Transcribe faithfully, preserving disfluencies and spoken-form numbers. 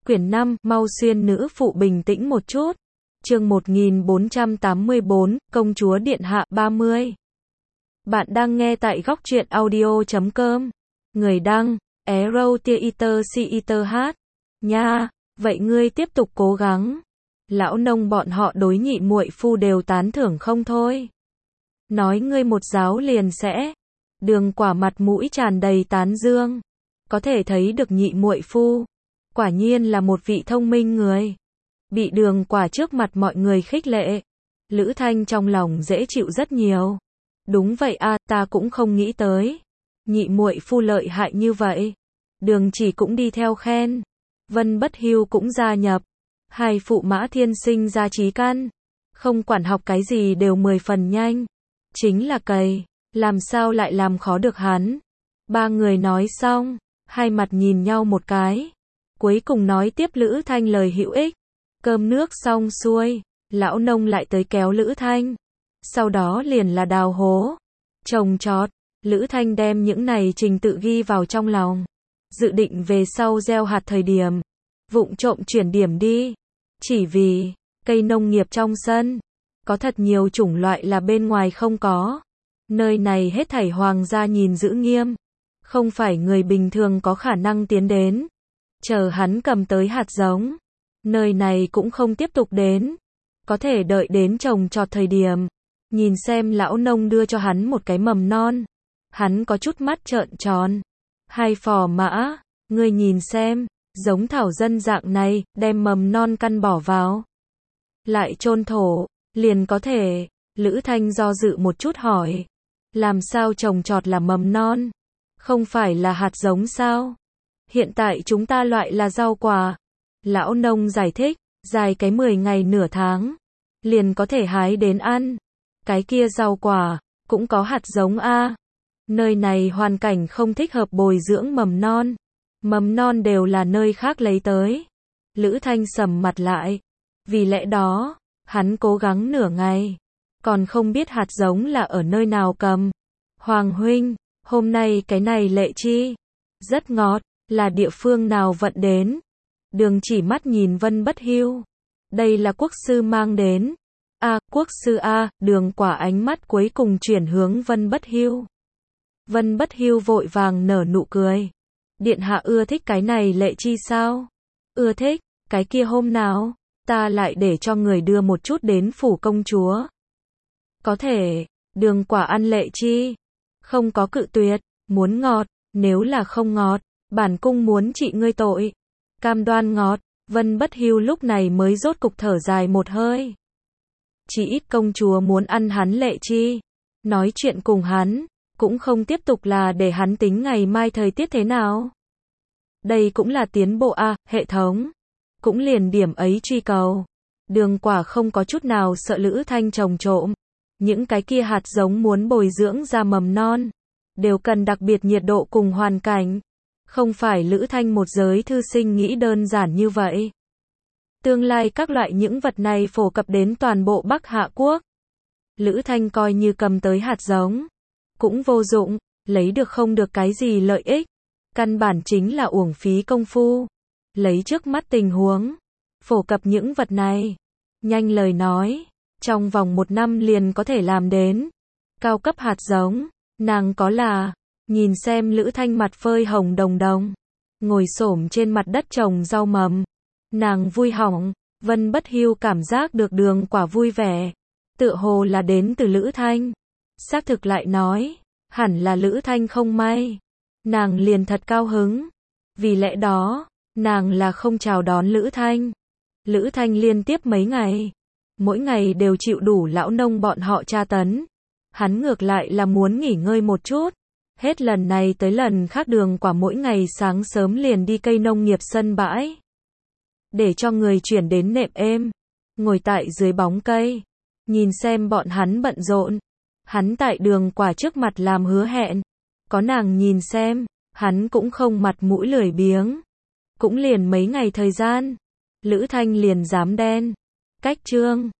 Quyển năm, mau xuyên nữ phụ bình tĩnh một chút. Chương một nghìn bốn trăm tám mươi tư, Công chúa điện hạ ba mươi. Bạn đang nghe tại góc truyện audio chấm com. Người đăng, Arrow Theater Theater hát. Nha, vậy ngươi tiếp tục cố gắng. Lão nông bọn họ đối nhị muội phu đều tán thưởng không thôi. Nói ngươi một giáo liền sẽ. Đường Quả mặt mũi tràn đầy tán dương. Có thể thấy được nhị muội phu quả nhiên là một vị thông minh người. Bị Đường Quả trước mặt mọi người khích lệ, Lữ Thanh trong lòng dễ chịu rất nhiều. Đúng vậy a, ta cũng không nghĩ tới. Nhị muội phu lợi hại như vậy. Đường Chỉ cũng đi theo khen. Vân Bất Hưu cũng gia nhập. Hai phụ mã thiên sinh ra trí căn. Không quản học cái gì đều mười phần nhanh. Chính là cày, làm sao lại làm khó được hắn. Ba người nói xong, hai mặt nhìn nhau một cái. Cuối cùng nói tiếp Lữ Thanh lời hữu ích. Cơm nước xong xuôi, lão nông lại tới kéo Lữ Thanh. Sau đó liền là đào hố, trồng trọt. Lữ Thanh đem những này trình tự ghi vào trong lòng. Dự định về sau gieo hạt thời điểm, vụng trộm chuyển điểm đi. Chỉ vì, cây nông nghiệp trong sân, có thật nhiều chủng loại là bên ngoài không có. Nơi này hết thảy hoàng gia nhìn giữ nghiêm. Không phải người bình thường có khả năng tiến đến. Chờ hắn cầm tới hạt giống. Nơi này cũng không tiếp tục đến. Có thể đợi đến trồng trọt thời điểm. Nhìn xem lão nông đưa cho hắn một cái mầm non. Hắn có chút mắt trợn tròn. Hai phò mã, ngươi nhìn xem, giống thảo dân dạng này, đem mầm non căn bỏ vào. Lại chôn thổ, liền có thể. Lữ Thanh do dự một chút hỏi. Làm sao trồng trọt là mầm non? Không phải là hạt giống sao? Hiện tại chúng ta loại là rau quả. Lão nông giải thích, dài cái mười ngày nửa tháng, liền có thể hái đến ăn. Cái kia rau quả, cũng có hạt giống a. Nơi này hoàn cảnh không thích hợp bồi dưỡng mầm non. Mầm non đều là nơi khác lấy tới. Lữ Thanh sầm mặt lại. Vì lẽ đó, hắn cố gắng nửa ngày. Còn không biết hạt giống là ở nơi nào cầm. Hoàng huynh, hôm nay cái này lệ chi. Rất ngọt, là địa phương nào vận đến. Đường Chỉ mắt nhìn Vân Bất Hưu. Đây là quốc sư mang đến. A, à, quốc sư a, Đường Quả ánh mắt cuối cùng chuyển hướng Vân Bất Hưu. Vân Bất Hưu vội vàng nở nụ cười. Điện hạ ưa thích cái này lệ chi sao? Ưa thích, cái kia hôm nào, ta lại để cho người đưa một chút đến phủ công chúa. Có thể, Đường Quả ăn lệ chi. Không có cự tuyệt, muốn ngọt, nếu là không ngọt, bản cung muốn trị ngươi tội. Cam đoan ngọt, Vân Bất Hưu lúc này mới rốt cục thở dài một hơi. Chỉ ít công chúa muốn ăn hắn lệ chi. Nói chuyện cùng hắn, cũng không tiếp tục là để hắn tính ngày mai thời tiết thế nào. Đây cũng là tiến bộ a, hệ thống. Cũng liền điểm ấy truy cầu. Đường Quả không có chút nào sợ Lữ Thanh trồng trộm. Những cái kia hạt giống muốn bồi dưỡng ra mầm non, đều cần đặc biệt nhiệt độ cùng hoàn cảnh. Không phải Lữ Thanh một giới thư sinh nghĩ đơn giản như vậy. Tương lai các loại những vật này phổ cập đến toàn bộ Bắc Hạ Quốc. Lữ Thanh coi như cầm tới hạt giống. Cũng vô dụng, lấy được không được cái gì lợi ích. Căn bản chính là uổng phí công phu. Lấy trước mắt tình huống. Phổ cập những vật này. Nhanh lời nói. Trong vòng một năm liền có thể làm đến. Cao cấp hạt giống. Nàng có là. Nhìn xem Lữ Thanh mặt phơi hồng đồng đồng. Ngồi xổm trên mặt đất trồng rau mầm. Nàng vui hỏng. Vân Bất Hưu cảm giác được Đường Quả vui vẻ. Tựa hồ là đến từ Lữ Thanh. Xác thực lại nói. Hẳn là Lữ Thanh không may. Nàng liền thật cao hứng. Vì lẽ đó, nàng là không chào đón Lữ Thanh. Lữ Thanh liên tiếp mấy ngày. Mỗi ngày đều chịu đủ lão nông bọn họ tra tấn. Hắn ngược lại là muốn nghỉ ngơi một chút. Hết lần này tới lần khác Đường Quả mỗi ngày sáng sớm liền đi cây nông nghiệp sân bãi. Để cho người chuyển đến nệm êm. Ngồi tại dưới bóng cây. Nhìn xem bọn hắn bận rộn. Hắn tại Đường Quả trước mặt làm hứa hẹn. Có nàng nhìn xem, hắn cũng không mặt mũi lười biếng. Cũng liền mấy ngày thời gian. Lữ Thanh liền dám đen. Cách chương.